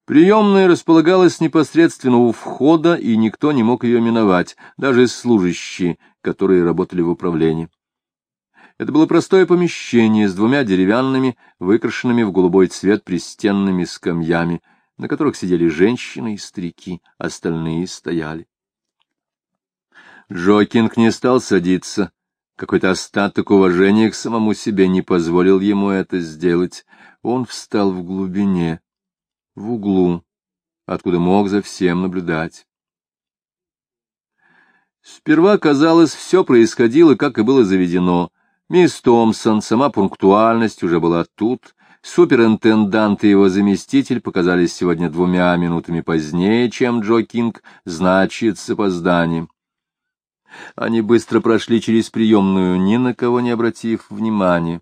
Приемная располагалась непосредственно у входа, и никто не мог ее миновать, даже служащие, которые работали в управлении. Это было простое помещение с двумя деревянными, выкрашенными в голубой цвет пристенными скамьями, на которых сидели женщины и старики, остальные стояли. Джокинг не стал садиться. Какой-то остаток уважения к самому себе не позволил ему это сделать. Он встал в глубине, в углу, откуда мог за всем наблюдать. Сперва, казалось, все происходило, как и было заведено. Мисс Томпсон, сама пунктуальность, уже была тут. Суперинтендант и его заместитель показались сегодня 2 минутами позднее, чем Джо Кинг, значит, с опозданием. Они быстро прошли через приемную, ни на кого не обратив внимания.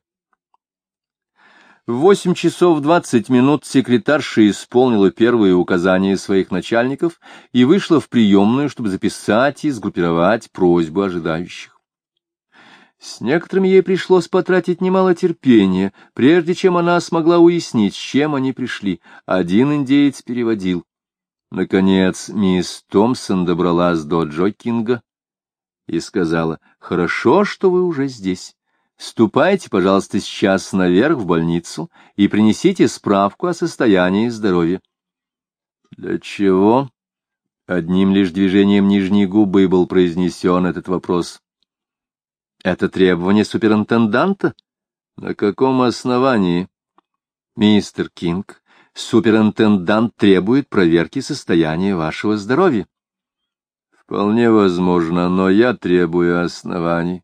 В 8 часов 20 минут секретарша исполнила первые указания своих начальников и вышла в приемную, чтобы записать и сгруппировать просьбы ожидающих. С некоторыми ей пришлось потратить немало терпения, прежде чем она смогла уяснить, с чем они пришли. Один индеец переводил. Наконец мисс Томпсон добралась до Джо Кинга и сказала: «Хорошо, что вы уже здесь. Ступайте, пожалуйста, сейчас наверх в больницу и принесите справку о состоянии здоровья». «Для чего?» Одним лишь движением нижней губы был произнесен этот вопрос. «Это требование суперинтенданта?» «На каком основании?» «Мистер Кинг, суперинтендант требует проверки состояния вашего здоровья». «Вполне возможно, но я требую оснований».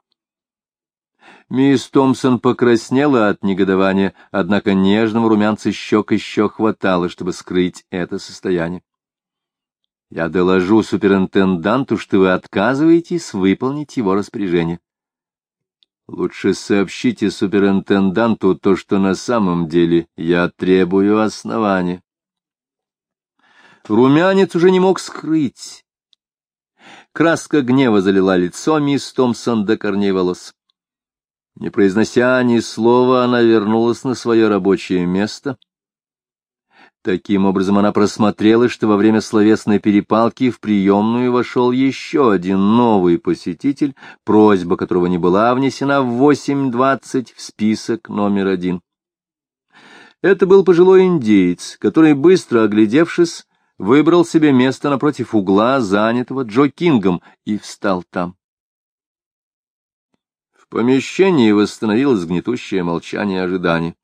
Мисс Томпсон покраснела от негодования, однако нежного румянца щек еще хватало, чтобы скрыть это состояние. «Я доложу суперинтенданту, что вы отказываетесь выполнить его распоряжение». «Лучше сообщите суперинтенданту то, что на самом деле я требую основания». Румянец уже не мог скрыть. Краска гнева залила лицо мисс Томпсон до корней волос. Не произнося ни слова, она вернулась на свое рабочее место. Таким образом, она просмотрела, что во время словесной перепалки в приемную вошел еще один новый посетитель, просьба которого не была внесена в 8:20 в список номер 1. Это был пожилой индеец, который, быстро оглядевшись, выбрал себе место напротив угла, занятого Джо Кингом, и встал там. В помещении восстановилось гнетущее молчание ожидания.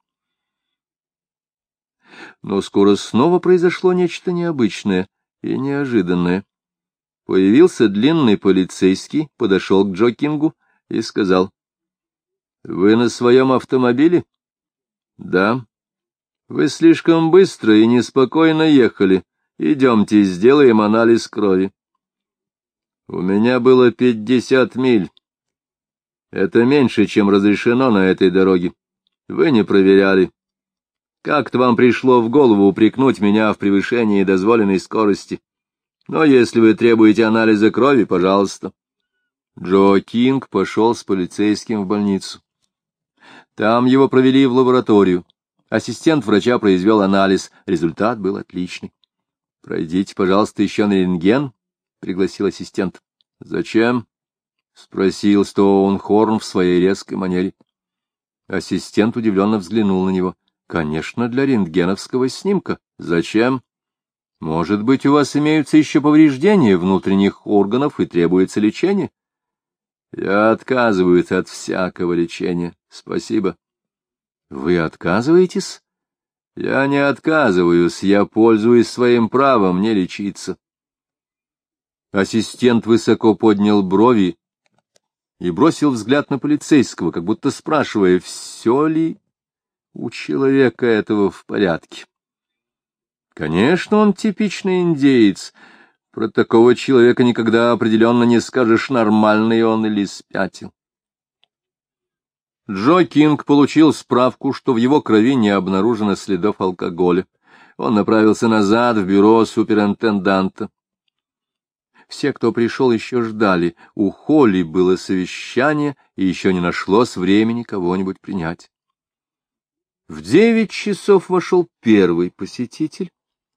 Но скоро снова произошло нечто необычное и неожиданное. Появился длинный полицейский, подошел к Джо Кингу и сказал: «Вы на своем автомобиле?» «Да». «Вы слишком быстро и неспокойно ехали. Идемте, сделаем анализ крови». «У меня было 50 миль. Это меньше, чем разрешено на этой дороге. Вы не проверяли. Как-то вам пришло в голову упрекнуть меня в превышении дозволенной скорости. Но если вы требуете анализа крови, пожалуйста». Джо Кинг пошел с полицейским в больницу. Там его провели в лабораторию. Ассистент врача произвел анализ. Результат был отличный. «Пройдите, пожалуйста, еще на рентген», — пригласил ассистент. «Зачем?» — спросил Стоунхорн в своей резкой манере. Ассистент удивленно взглянул на него. «Конечно, для рентгеновского снимка. Зачем? Может быть, у вас имеются еще повреждения внутренних органов и требуется лечение?» «Я отказываюсь от всякого лечения. Спасибо». «Вы отказываетесь?» «Я не отказываюсь. Я пользуюсь своим правом не лечиться». Ассистент высоко поднял брови и бросил взгляд на полицейского, как будто спрашивая, все ли у человека этого в порядке. Конечно, он типичный индеец. Про такого человека никогда определенно не скажешь, нормальный он или спятил. Джо Кинг получил справку, что в его крови не обнаружено следов алкоголя. Он направился назад в бюро суперинтенданта. Все, кто пришел, еще ждали. У Холли было совещание, и еще не нашлось времени кого-нибудь принять. В 9 часов вошел первый посетитель,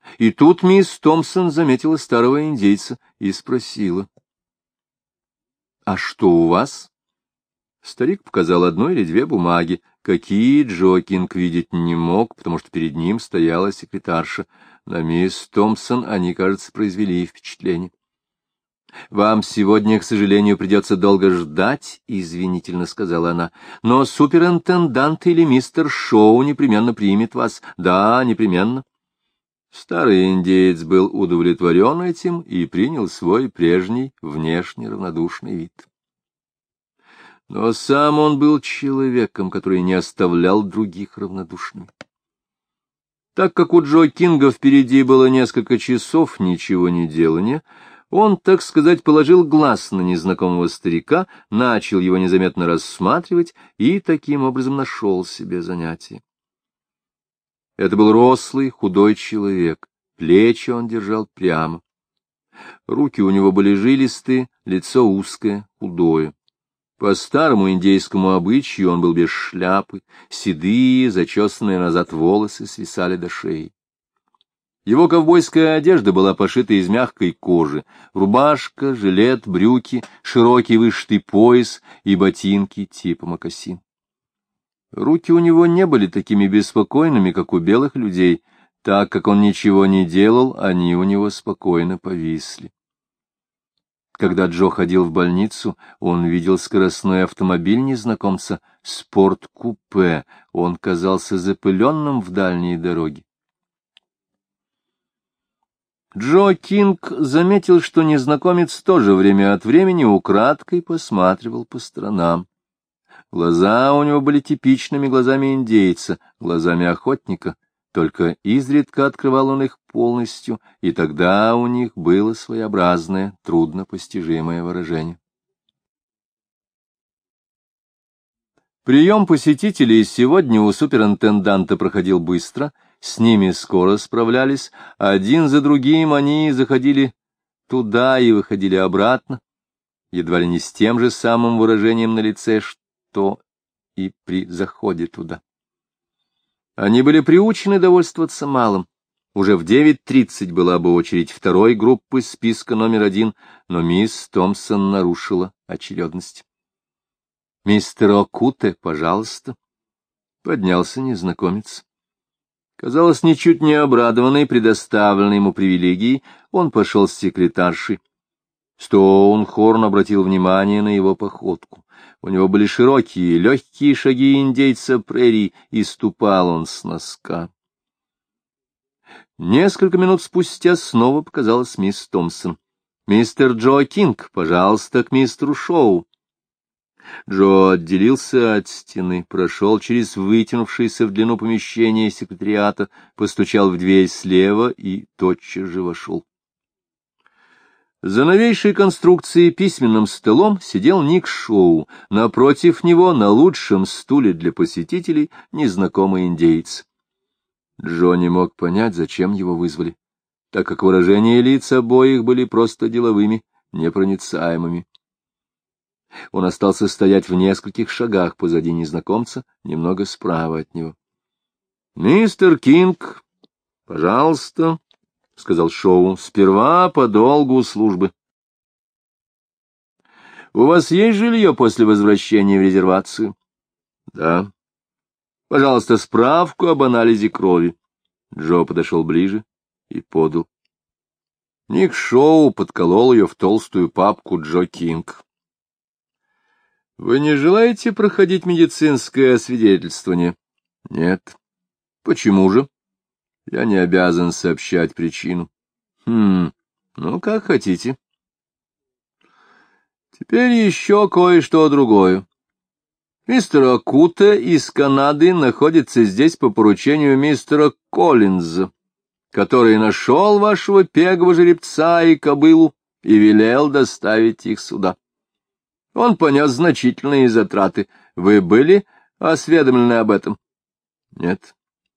И тут мисс Томпсон заметила старого индейца и спросила: «А что у вас?» Старик показал одну или две бумаги, какие Джо Кинг видеть не мог, потому что перед ним стояла секретарша. На мисс Томпсон они, кажется, произвели впечатление. «Вам сегодня, к сожалению, придется долго ждать», — извинительно сказала она, — «но суперинтендант или мистер Шоу непременно примет вас. Да, непременно». Старый индеец был удовлетворен этим и принял свой прежний внешне равнодушный вид. Но сам он был человеком, который не оставлял других равнодушными. Так как у Джо Кинга впереди было несколько часов ничего не делания, он, так сказать, положил глаз на незнакомого старика, начал его незаметно рассматривать и таким образом нашел себе занятие. Это был рослый, худой человек, плечи он держал прямо. Руки у него были жилистые, лицо узкое, худое. По старому индейскому обычаю он был без шляпы, седые, зачесанные назад волосы свисали до шеи. Его ковбойская одежда была пошита из мягкой кожи: рубашка, жилет, брюки, широкий вышитый пояс и ботинки типа мокасин. Руки у него не были такими беспокойными, как у белых людей. Так как он ничего не делал, они у него спокойно повисли. Когда Джо ходил в больницу, он видел скоростной автомобиль незнакомца, спорт-купе. Он казался запыленным в дальней дороге. Джо Кинг заметил, что незнакомец тоже время от времени украдкой посматривал по сторонам. Глаза у него были типичными глазами индейца, глазами охотника, только изредка открывал он их полностью, и тогда у них было своеобразное, труднопостижимое выражение. Прием посетителей сегодня у суперинтенданта проходил быстро, с ними скоро справлялись, один за другим они заходили туда и выходили обратно, едва ли не с тем же самым выражением на лице, что и при заходе туда. Они были приучены довольствоваться малым. Уже в 9:30 была бы очередь второй группы списка номер 1, но мисс Томпсон нарушила очередность. «Мистер Окуте, пожалуйста», — поднялся незнакомец. Казалось, ничуть не обрадованный предоставленной ему привилегией, он пошел с секретаршей. Стоунхорн обратил внимание на его походку. У него были широкие, легкие шаги индейца прерий, и ступал он с носка. Несколько минут спустя снова показалась мисс Томпсон. «Мистер Джо Кинг, пожалуйста, к мистеру Шоу». Джо отделился от стены, прошел через вытянувшееся в длину помещение секретариата, постучал в дверь слева и тотчас же вошел. За новейшей конструкцией письменным столом сидел Ник Шоу, напротив него на лучшем стуле для посетителей незнакомый индеец. Джо не мог понять, зачем его вызвали, так как выражения лиц обоих были просто деловыми, непроницаемыми. Он остался стоять в нескольких шагах позади незнакомца, немного справа от него. — Мистер Кинг, пожалуйста, — сказал Шоу, — сперва по долгу службы. — У вас есть жилье после возвращения в резервацию? — Да. — Пожалуйста, справку об анализе крови. Джо подошел ближе и подал. Ник Шоу подколол ее в толстую папку Джо Кинг. — Вы не желаете проходить медицинское освидетельствование? — Нет. — Почему же? — Я не обязан сообщать причину. — Ну, как хотите. — Теперь еще кое-что другое. Мистер Окуте из Канады находится здесь по поручению мистера Коллинза, который нашел вашего пегого жеребца и кобылу и велел доставить их сюда. Он понес значительные затраты. Вы были осведомлены об этом? Нет.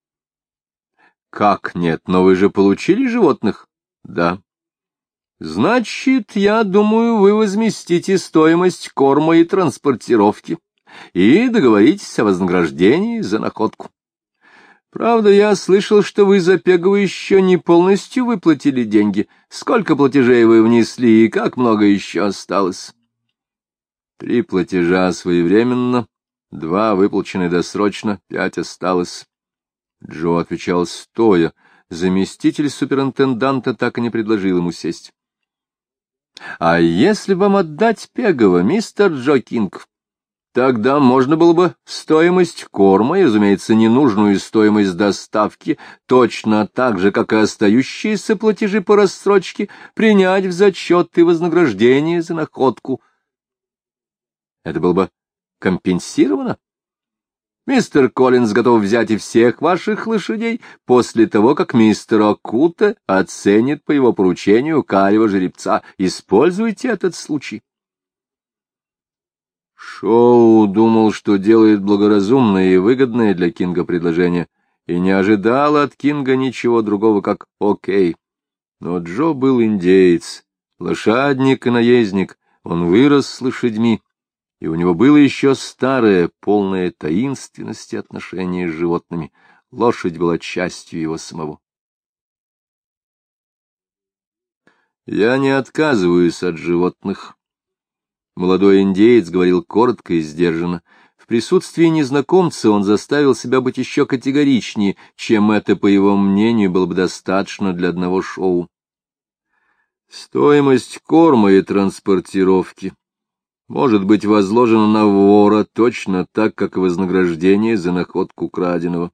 Как нет? Но вы же получили животных? Да. Значит, я думаю, вы возместите стоимость корма и транспортировки и договоритесь о вознаграждении за находку. Правда, я слышал, что вы за Пегова еще не полностью выплатили деньги. Сколько платежей вы внесли и как много еще осталось? 3 платежа своевременно, 2 выплачены досрочно, 5 осталось. Джо отвечал стоя. Заместитель суперинтенданта так и не предложил ему сесть. — А если вам отдать Пегова, мистер Джо Кинг? Тогда можно было бы стоимость корма и, разумеется, ненужную стоимость доставки, точно так же, как и остающиеся платежи по рассрочке, принять в зачет и вознаграждение за находку. Это было бы компенсировано. Мистер Коллинз готов взять и всех ваших лошадей после того, как мистер Окута оценит по его поручению карьего жеребца. Используйте этот случай. Шоу думал, что делает благоразумное и выгодное для Кинга предложение, и не ожидал от Кинга ничего другого, как «окей». Но Джо был индеец, лошадник и наездник, он вырос с лошадьми, и у него было еще старое, полное таинственности отношение с животными. Лошадь была частью его самого. «Я не отказываюсь от животных». Молодой индеец говорил коротко и сдержанно. В присутствии незнакомца он заставил себя быть еще категоричнее, чем это, по его мнению, было бы достаточно для одного шоу. Стоимость корма и транспортировки может быть возложена на вора точно так, как и вознаграждение за находку краденого.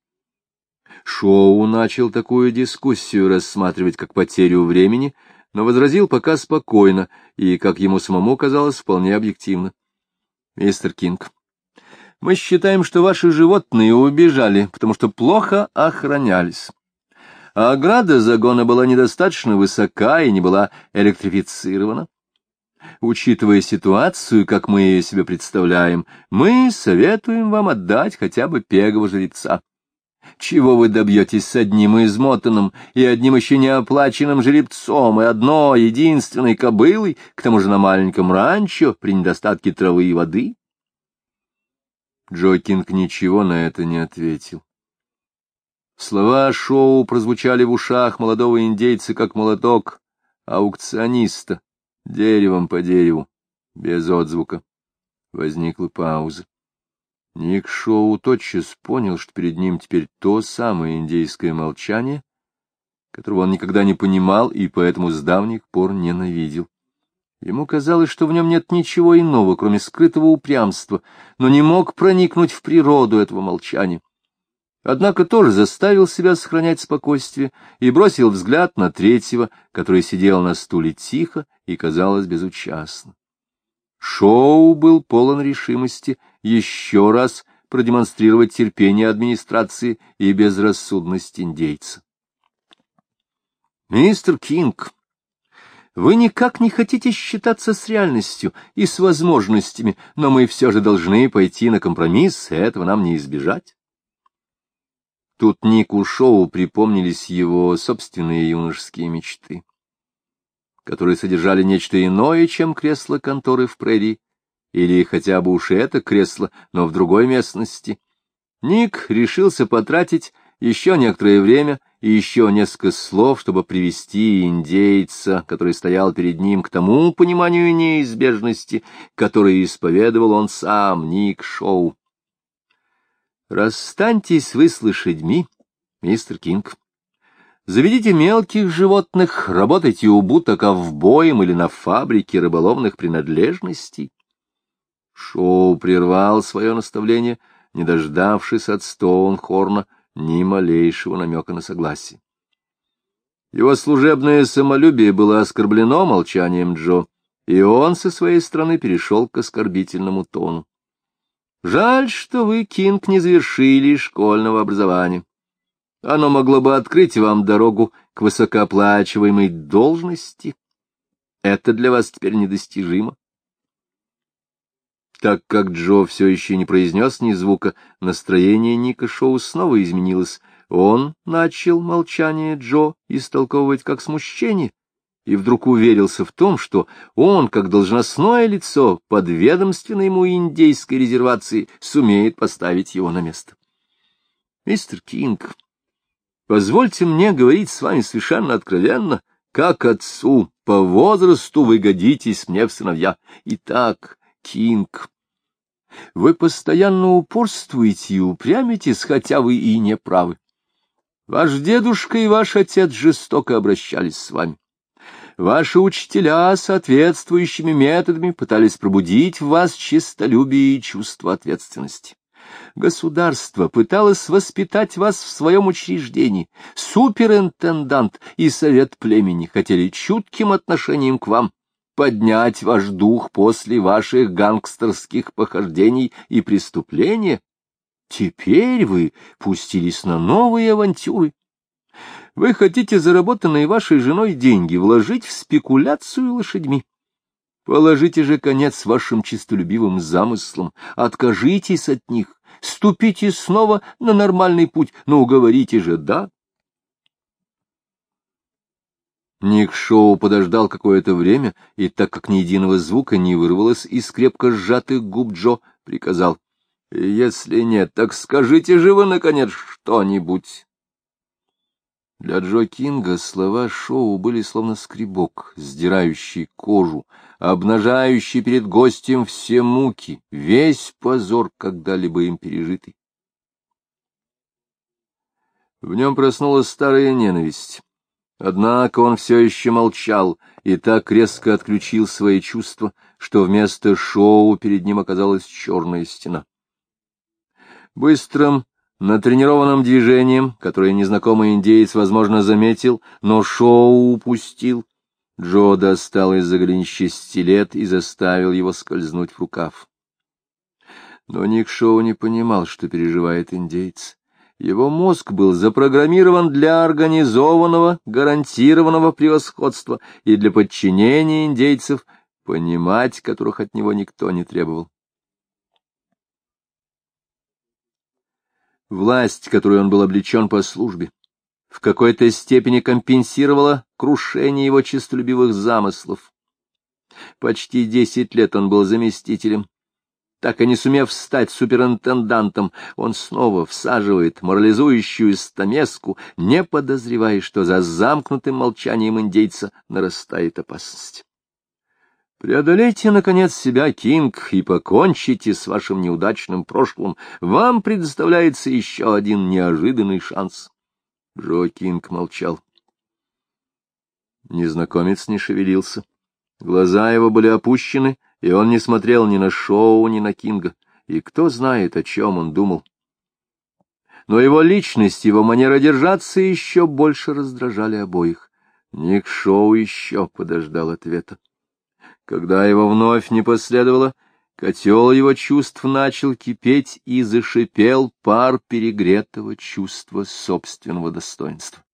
Шоу начал такую дискуссию рассматривать как потерю времени, но возразил пока спокойно и, как ему самому казалось, вполне объективно. — Мистер Кинг, мы считаем, что ваши животные убежали, потому что плохо охранялись. А ограда загона была недостаточно высока и не была электрифицирована. Учитывая ситуацию, как мы ее себе представляем, мы советуем вам отдать хотя бы Пегова жеребца. Чего вы добьетесь с одним измотанным и одним еще неоплаченным жеребцом и одной единственной кобылой, к тому же на маленьком ранчо, при недостатке травы и воды? Джо Кинг ничего на это не ответил. Слова Шоу прозвучали в ушах молодого индейца, как молоток аукциониста, деревом по дереву, без отзвука. Возникла пауза. Ник Шоу тотчас понял, что перед ним теперь то самое индейское молчание, которого он никогда не понимал и поэтому с давних пор ненавидел. Ему казалось, что в нем нет ничего иного, кроме скрытого упрямства, но не мог проникнуть в природу этого молчания. Однако тоже заставил себя сохранять спокойствие и бросил взгляд на третьего, который сидел на стуле тихо и, казалось, безучастно. Шоу был полон решимости еще раз продемонстрировать терпение администрации и безрассудность индейца. «Мистер Кинг, вы никак не хотите считаться с реальностью и с возможностями, но мы все же должны пойти на компромисс, и этого нам не избежать». Тут Нику Шоу припомнились его собственные юношеские мечты, которые содержали нечто иное, чем кресло конторы в прерии, или хотя бы уж это кресло, но в другой местности. Ник решился потратить еще некоторое время и еще несколько слов, чтобы привести индейца, который стоял перед ним, к тому пониманию неизбежности, которое исповедовал он сам, Ник Шоу. «Расстаньтесь вы с лошадьми, мистер Кинг. Заведите мелких животных, работайте у будто ковбоем или на фабрике рыболовных принадлежностей». Шоу прервал свое наставление, не дождавшись от Стоунхорна ни малейшего намека на согласие. Его служебное самолюбие было оскорблено молчанием Джо, и он со своей стороны перешел к оскорбительному тону. «Жаль, что вы, Кинг, не завершили школьного образования. Оно могло бы открыть вам дорогу к высокооплачиваемой должности. Это для вас теперь недостижимо». Так как Джо все еще не произнес ни звука, настроение Ника Шоу снова изменилось. Он начал молчание Джо истолковывать как смущение, и вдруг уверился в том, что он, как должностное лицо подведомственной ему индейской резервации, сумеет поставить его на место. Мистер Кинг, позвольте мне говорить с вами совершенно откровенно, как отцу, по возрасту вы годитесь мне в сыновья. Итак, Кинг, вы постоянно упорствуете и упрямитесь, хотя вы и не правы. Ваш дедушка и ваш отец жестоко обращались с вами. Ваши учителя соответствующими методами пытались пробудить в вас честолюбие и чувство ответственности. Государство пыталось воспитать вас в своем учреждении. Суперинтендант и совет племени хотели чутким отношением к вам поднять ваш дух после ваших гангстерских похождений и преступления. Теперь вы пустились на новые авантюры. Вы хотите заработанные вашей женой деньги вложить в спекуляцию лошадьми. Положите же конец вашим честолюбивым замыслам, откажитесь от них, ступите снова на нормальный путь, но уговорите же, да? Ник Шоу подождал какое-то время, и так как ни единого звука не вырвалось из крепко сжатых губ Джо, приказал: «Если нет, так скажите же вы, наконец, что-нибудь». Для Джо Кинга слова Шоу были словно скребок, сдирающий кожу, обнажающий перед гостем все муки, весь позор, когда-либо им пережитый. В нем проснулась старая ненависть. Однако он все еще молчал и так резко отключил свои чувства, что вместо Шоу перед ним оказалась черная стена. Быстрым, натренированным движением, которое незнакомый индеец, возможно, заметил, но Шоу упустил, Джо достал из-за голенища стилет и заставил его скользнуть в рукав. Но Ник Шоу не понимал, что переживает индеец. Его мозг был запрограммирован для организованного, гарантированного превосходства и для подчинения индейцев, понимать которых от него никто не требовал. Власть, которой он был облечен по службе, в какой-то степени компенсировала крушение его честолюбивых замыслов. Почти 10 лет он был заместителем. Так и не сумев стать суперинтендантом, он снова всаживает морализующую стамеску, не подозревая, что за замкнутым молчанием индейца нарастает опасность. Преодолейте, наконец, себя, Кинг, и покончите с вашим неудачным прошлым. Вам предоставляется еще один неожиданный шанс. Джо Кинг молчал. Незнакомец не шевелился. Глаза его были опущены, и он не смотрел ни на Шоу, ни на Кинга, и кто знает, о чем он думал. Но его личность, его манера держаться еще больше раздражали обоих. Ник Шоу еще подождал ответа. Когда его вновь не последовало, котел его чувств начал кипеть и зашипел пар перегретого чувства собственного достоинства.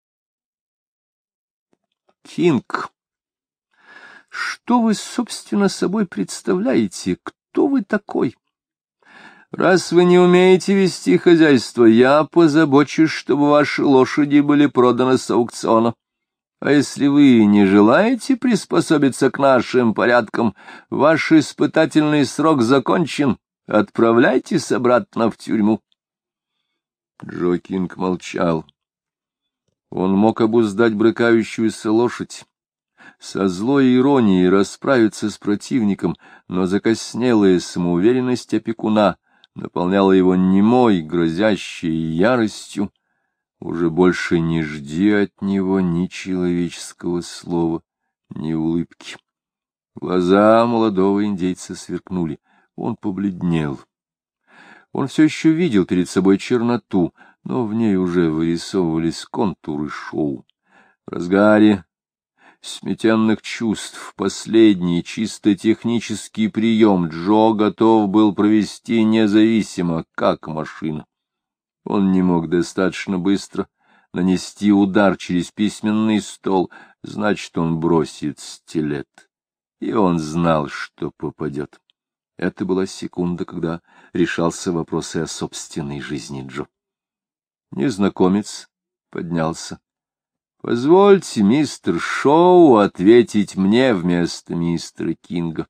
«Кинг, что вы, собственно, собой представляете? Кто вы такой? Раз вы не умеете вести хозяйство, я позабочусь, чтобы ваши лошади были проданы с аукциона. А если вы не желаете приспособиться к нашим порядкам, ваш испытательный срок закончен, отправляйтесь обратно в тюрьму». Джо Кинг молчал. Он мог обуздать брыкающуюся лошадь, со злой иронией расправиться с противником, но закоснелая самоуверенность опекуна наполняла его немой, грозящей яростью. Уже больше не жди от него ни человеческого слова, ни улыбки. Глаза молодого индейца сверкнули. Он побледнел. Он все еще видел перед собой черноту, но в ней уже вырисовывались контуры Шоу. В разгаре сметенных чувств последний чисто технический прием Джо готов был провести независимо, как машина. Он не мог достаточно быстро нанести удар через письменный стол, значит, он бросит стилет. И он знал, что попадет. Это была секунда, когда решался вопрос и о собственной жизни Джо. Незнакомец поднялся. — Позвольте, мистер Шоу, ответить мне вместо мистера Кинга.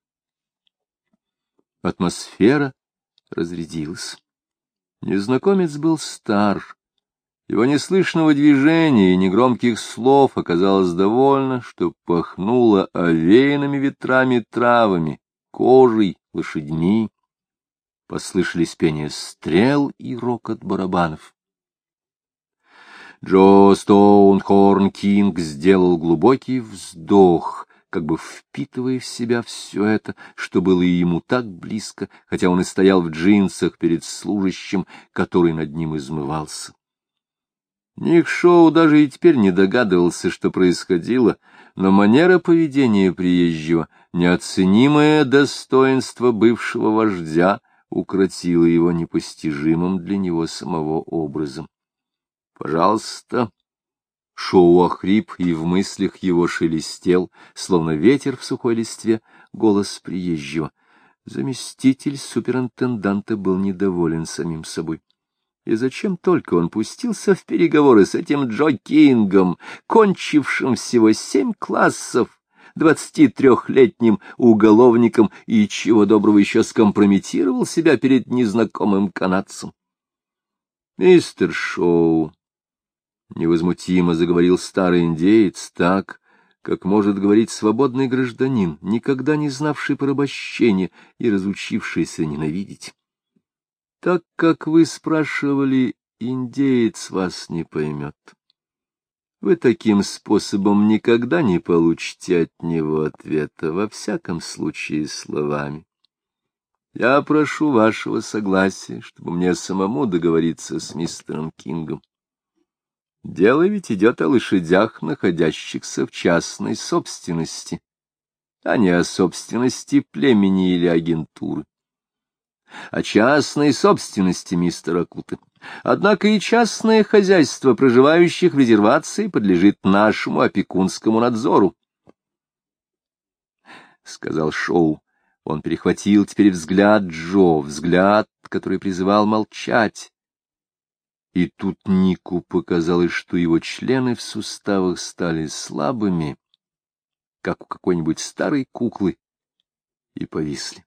Атмосфера разрядилась. Незнакомец был стар, Его неслышного движения и негромких слов оказалось довольно, что пахнуло овеянными ветрами травами, кожей, лошадьми. Послышались пение стрел и рокот барабанов. Джо Стоунхорн Кинг сделал глубокий вздох, как бы впитывая в себя все это, что было и ему так близко, хотя он и стоял в джинсах перед служащим, который над ним измывался. Ник Шоу даже и теперь не догадывался, что происходило, но манера поведения приезжего, неоценимое достоинство бывшего вождя, укротило его непостижимым для него самого образом. «Пожалуйста». Шоу охрип, и в мыслях его шелестел, словно ветер в сухой листве, голос приезжего. Заместитель суперинтенданта был недоволен самим собой. И зачем только он пустился в переговоры с этим Джо Кингом, кончившим всего 7 классов, 23-летним уголовником, и чего доброго еще скомпрометировал себя перед незнакомым канадцем? «Мистер Шоу», — невозмутимо заговорил старый индеец так, как может говорить свободный гражданин, никогда не знавший порабощения и разучившийся ненавидеть. Так как вы спрашивали, индеец вас не поймет. Вы таким способом никогда не получите от него ответа, во всяком случае словами. Я прошу вашего согласия, чтобы мне самому договориться с мистером Кингом. Дело ведь идет о лошадях, находящихся в частной собственности, а не о собственности племени или агентуры. О частной собственности мистера Куты. Однако и частное хозяйство проживающих в резервации подлежит нашему опекунскому надзору, — сказал Шоу. Он перехватил теперь взгляд Джо, взгляд, который призывал молчать. И тут Нику показалось, что его члены в суставах стали слабыми, как у какой-нибудь старой куклы, и повисли.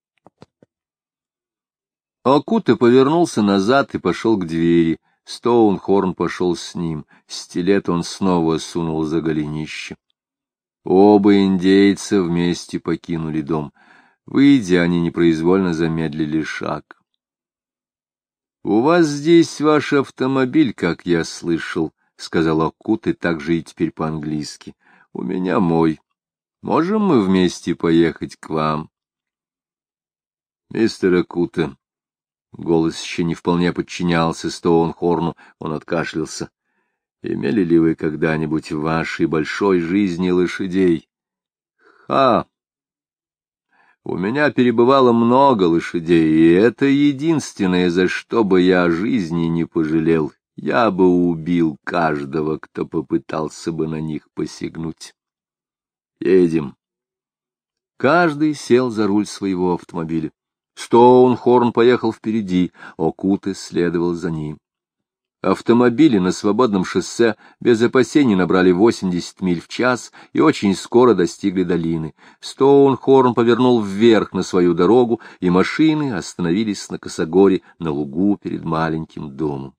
Окута повернулся назад и пошел к двери. Стоунхорн пошел с ним. Стилет он снова сунул за голенище. Оба индейца вместе покинули дом. Выйдя, они непроизвольно замедлили шаг. — У вас здесь ваш автомобиль, как я слышал, — сказал Окута, также и теперь по-английски. — У меня мой. Можем мы вместе поехать к вам? — Мистер Окута. Голос еще не вполне подчинялся Стоунхорну, он откашлялся. — Имели ли вы когда-нибудь в вашей большой жизни лошадей? — Ха! У меня перебывало много лошадей, и это единственное, за что бы я жизни не пожалел. Я бы убил каждого, кто попытался бы на них посягнуть. Едем. Каждый сел за руль своего автомобиля. Стоунхорн поехал впереди, Окута следовал за ним. Автомобили на свободном шоссе без опасений набрали 80 миль в час и очень скоро достигли долины. Стоунхорн повернул вверх на свою дорогу, и машины остановились на косогоре на лугу перед маленьким домом.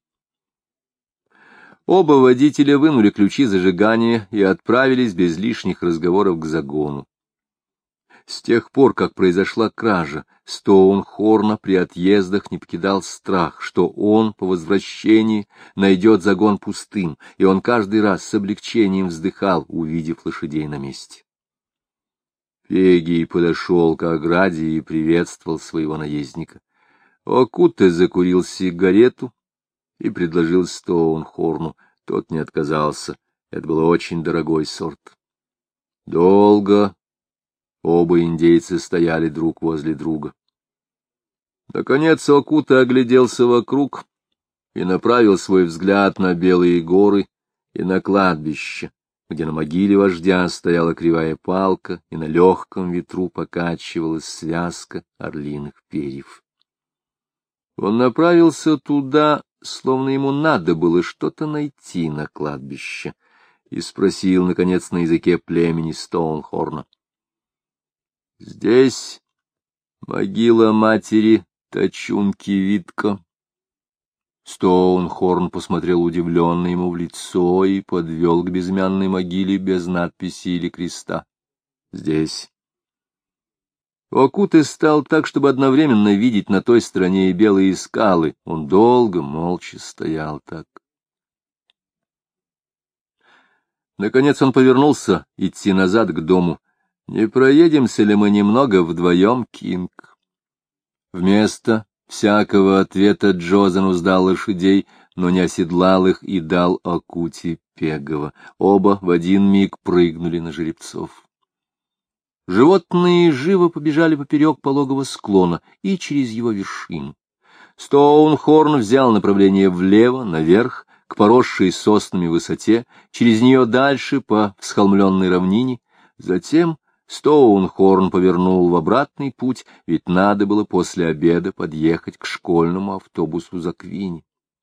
Оба водителя вынули ключи зажигания и отправились без лишних разговоров к загону. С тех пор, как произошла кража, Стоунхорна при отъездах не покидал страх, что он по возвращении найдет загон пустым, и он каждый раз с облегчением вздыхал, увидев лошадей на месте. Пегий подошел к ограде и приветствовал своего наездника. Окута закурил сигарету и предложил Стоунхорну. Тот не отказался. Это был очень дорогой сорт. Долго оба индейца стояли друг возле друга. Наконец Окута огляделся вокруг и направил свой взгляд на Белые горы и на кладбище, где на могиле вождя стояла кривая палка, и на легком ветру покачивалась связка орлиных перьев. Он направился туда, словно ему надо было что-то найти на кладбище, и спросил, наконец, на языке племени Стоунхорна: — Здесь могила матери Тачунки Витко? Стоунхорн посмотрел удивленно ему в лицо и подвел к безымянной могиле без надписи или креста. Здесь. Окуте стал так, чтобы одновременно видеть на той стороне и белые скалы. Он долго, молча стоял так. Наконец он повернулся идти назад к дому. «Не проедемся ли мы немного вдвоем, Кинг?» Вместо всякого ответа Джо зануздал лошадей, но не оседлал их и дал Окуте Пегова. Оба в один миг прыгнули на жеребцов. Животные живо побежали поперек пологого склона и через его вершину. Стоунхорн взял направление влево, наверх, к поросшей соснами высоте, через нее дальше по всхолмленной равнине. Затем Стоунхорн повернул в обратный путь, ведь надо было после обеда подъехать к школьному автобусу за Квинни.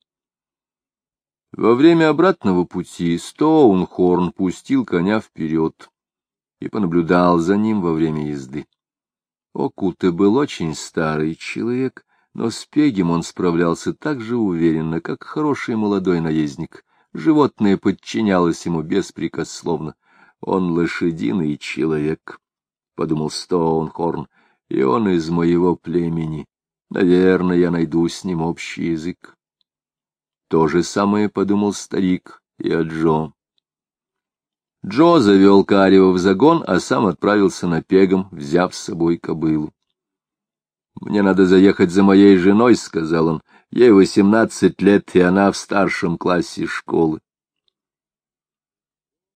Во время обратного пути Стоунхорн пустил коня вперед и понаблюдал за ним во время езды. Окуте был очень старый человек, но с Пегем он справлялся так же уверенно, как хороший молодой наездник. Животное подчинялось ему беспрекословно. «Он лошадиный человек», — подумал Стоунхорн, — «и он из моего племени. Наверное, я найду с ним общий язык». То же самое подумал старик и о Джо. Джо завел Карио в загон, а сам отправился на Пегом, взяв с собой кобылу. «Мне надо заехать за моей женой», — сказал он. «Ей 18 лет, и она в старшем классе школы.